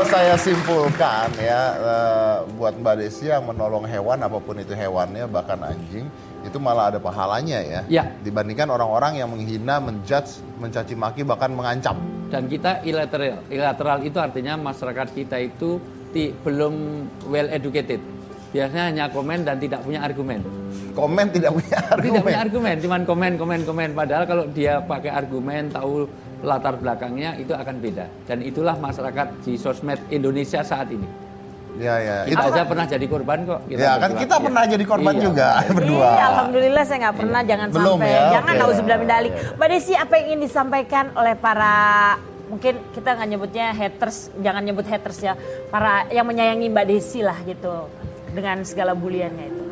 kalau saya simpulkan ya, buat Mbak Desi yang menolong hewan apapun itu hewannya, bahkan anjing, itu malah ada pahalanya ya. Ya. Dibandingkan orang-orang yang menghina, menjudge, mencaci maki, bahkan mengancam. Dan kita illateral. Illateral itu artinya masyarakat kita itu belum well educated. Biasanya hanya komen dan tidak punya argumen. Komen tidak punya argumen. Tidak punya argumen, cuman komen. Padahal kalau dia pakai argumen, tahu latar belakangnya, itu akan beda. Dan itulah masyarakat di sosmed Indonesia saat ini. Ya. Kita aja pernah jadi korban kok. Kita pernah jadi korban juga berdua. Iya, alhamdulillah saya nggak pernah, jangan Belum sampai, ya, jangan oke. nauzubillah min dzalik. Mbak Desi, apa yang ingin disampaikan oleh para, mungkin kita nggak nyebutnya haters, jangan nyebut haters ya, para yang menyayangi Mbak Desi lah gitu, dengan segala buliannya itu.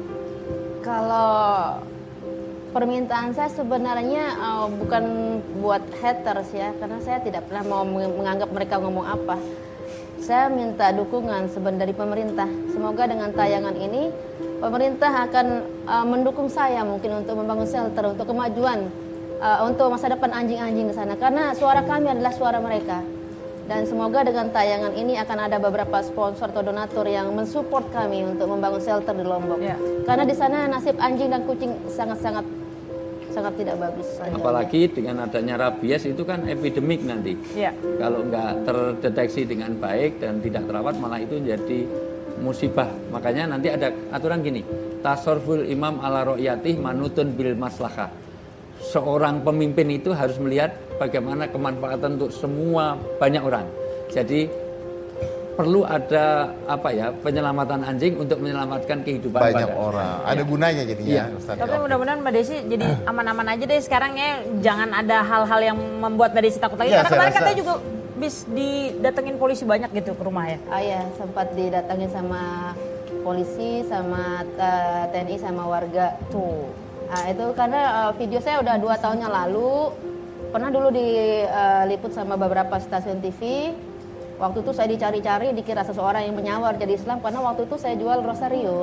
Kalau permintaan saya sebenarnya bukan buat haters ya, karena saya tidak pernah mau menganggap mereka ngomong apa. Saya minta dukungan sebenarnya dari pemerintah. Semoga dengan tayangan ini pemerintah akan mendukung saya mungkin untuk membangun shelter, untuk kemajuan, untuk masa depan anjing-anjing di sana. Karena suara kami adalah suara mereka. Dan semoga dengan tayangan ini akan ada beberapa sponsor atau donatur yang mensupport kami untuk membangun shelter di Lombok. Ya. Karena di sana nasib anjing dan kucing sangat tidak bagus. Apalagi dengan adanya rabies itu kan epidemik nanti. Iya. Kalau nggak terdeteksi dengan baik dan tidak terawat, malah itu jadi musibah. Makanya nanti ada aturan gini, tasorful imam ala ro'yatih manutun bil maslahah. Seorang pemimpin itu harus melihat bagaimana kemanfaatan untuk semua banyak orang. Jadi perlu ada penyelamatan anjing untuk menyelamatkan kehidupan Banyak orang. Ada gunanya jadinya. Iya. Ustaz. Tapi mudah-mudahan Mbak Desi jadi aman-aman aja deh sekarang ya, jangan ada hal-hal yang membuat Mbak Desi takut lagi. Iya, Karena saya kemarin rasa- katanya juga didatengin polisi banyak gitu ke rumah ya. Ya, sempat didatangin sama polisi, sama TNI, sama warga. Tuh. Nah, itu karena video saya udah 2 tahunnya lalu. Pernah dulu diliput sama beberapa stasiun TV. Waktu itu saya dicari-cari, dikira seseorang yang menyawar jadi Islam. Karena waktu itu saya jual rosario.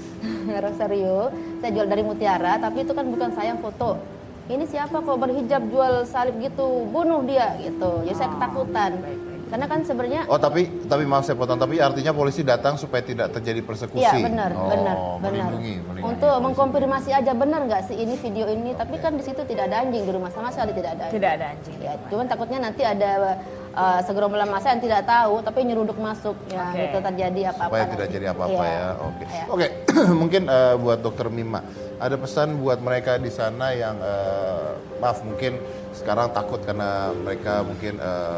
Rosario, saya jual dari Mutiara. Tapi itu kan bukan saya yang foto. Ini siapa kok berhijab jual salib gitu, bunuh dia gitu. Jadi saya ketakutan. Karena kan sebenarnya tapi maaf saya potong, tapi artinya polisi datang supaya tidak terjadi persekusi. Iya benar. Melindungi Untuk polisi. mengkonfirmasi aja benar nggak sih ini video ini, tapi kan di situ tidak ada anjing di rumah, sama sekali tidak ada. Tidak ada anjing. Ya, cuman takutnya nanti ada segerombolan massa yang tidak tahu tapi nyeruduk masuk ya, Oke. gitu terjadi apa-apa. Supaya nanti. tidak jadi apa-apa Iya. ya. Oke. Iya. Oke. Mungkin buat Dokter Mima, ada pesan buat mereka di sana yang maaf mungkin sekarang takut karena mereka mungkin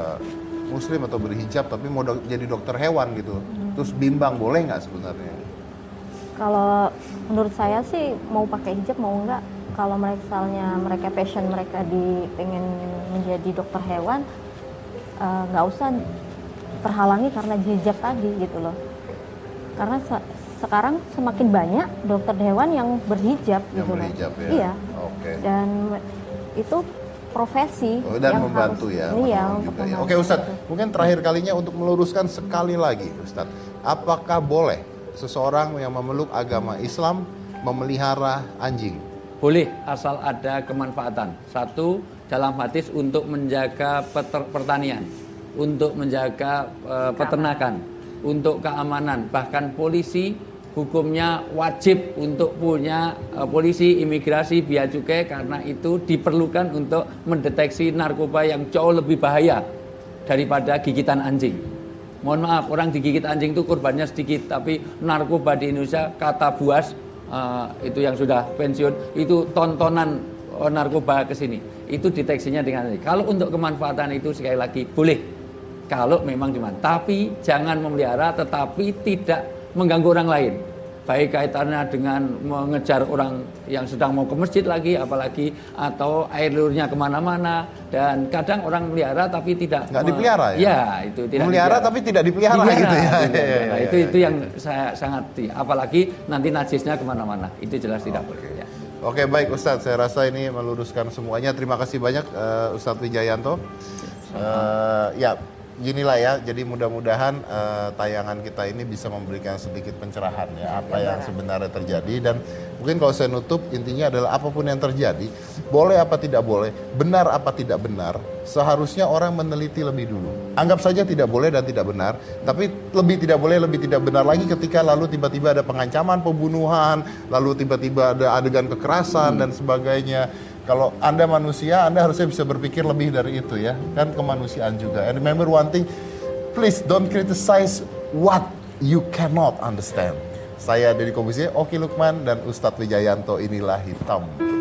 Muslim atau berhijab tapi mau jadi dokter hewan gitu. Terus bimbang, boleh nggak sebenarnya? Kalau menurut saya sih mau pakai hijab mau enggak, kalau misalnya mereka passion mereka pengen menjadi dokter hewan, nggak usah terhalangi karena hijab tadi gitu loh. Karena sekarang semakin banyak dokter hewan yang berhijab Yang gitu berhijab loh. ya. Iya. Oke. Dan itu profesi Dan yang membantu harus, ya. Iya, menolong untuk juga ya. membantu. Oke Ustadz, mungkin terakhir kalinya untuk meluruskan sekali lagi Ustadz, apakah boleh seseorang yang memeluk agama Islam memelihara anjing? Boleh, asal ada kemanfaatan. Satu, dalam hadis untuk menjaga pertanian, untuk menjaga peternakan, untuk keamanan. Bahkan polisi hukumnya wajib untuk punya polisi, imigrasi, bea cukai, karena itu diperlukan untuk mendeteksi narkoba yang jauh lebih bahaya daripada gigitan anjing. Mohon maaf, orang digigit anjing itu korbannya sedikit, tapi narkoba di Indonesia, kata Buas, itu yang sudah pensiun, itu tontonan narkoba ke sini. Itu deteksinya dengan ini. Kalau untuk kemanfaatan itu sekali lagi boleh. Kalau memang cuman, tapi jangan memelihara tetapi tidak mengganggu orang lain. Baik kaitannya dengan mengejar orang yang sedang mau ke masjid lagi, apalagi atau air liurnya kemana-mana. Dan kadang orang melihara tapi tidak Nggak dipelihara ya? Ya, itu tidak Memelihara tapi tidak dipelihara gitu ya. Nah, itu yang saya sangat apalagi nanti najisnya kemana-mana. Itu jelas tidak boleh. Ya. Oke baik Ustadz, saya rasa ini meluruskan semuanya. Terima kasih banyak Ustadz Wijayanto. Ya ginilah ya, jadi mudah-mudahan tayangan kita ini bisa memberikan sedikit pencerahan ya apa yang sebenarnya terjadi. Dan Mungkin kalau saya nutup, intinya adalah apapun yang terjadi, boleh apa tidak boleh, benar apa tidak benar, seharusnya orang meneliti lebih dulu. Anggap saja tidak boleh dan tidak benar, tapi lebih tidak boleh, lebih tidak benar lagi ketika lalu tiba-tiba ada pengancaman pembunuhan, lalu tiba-tiba ada adegan kekerasan dan sebagainya. Kalau Anda manusia, Anda harusnya bisa berpikir lebih dari itu ya, kan kemanusiaan juga. And remember one thing, please don't criticize what you cannot understand. Saya Deddy Kobusier, Oki Lukman, dan Ustadz Wijayanto, inilah hitam.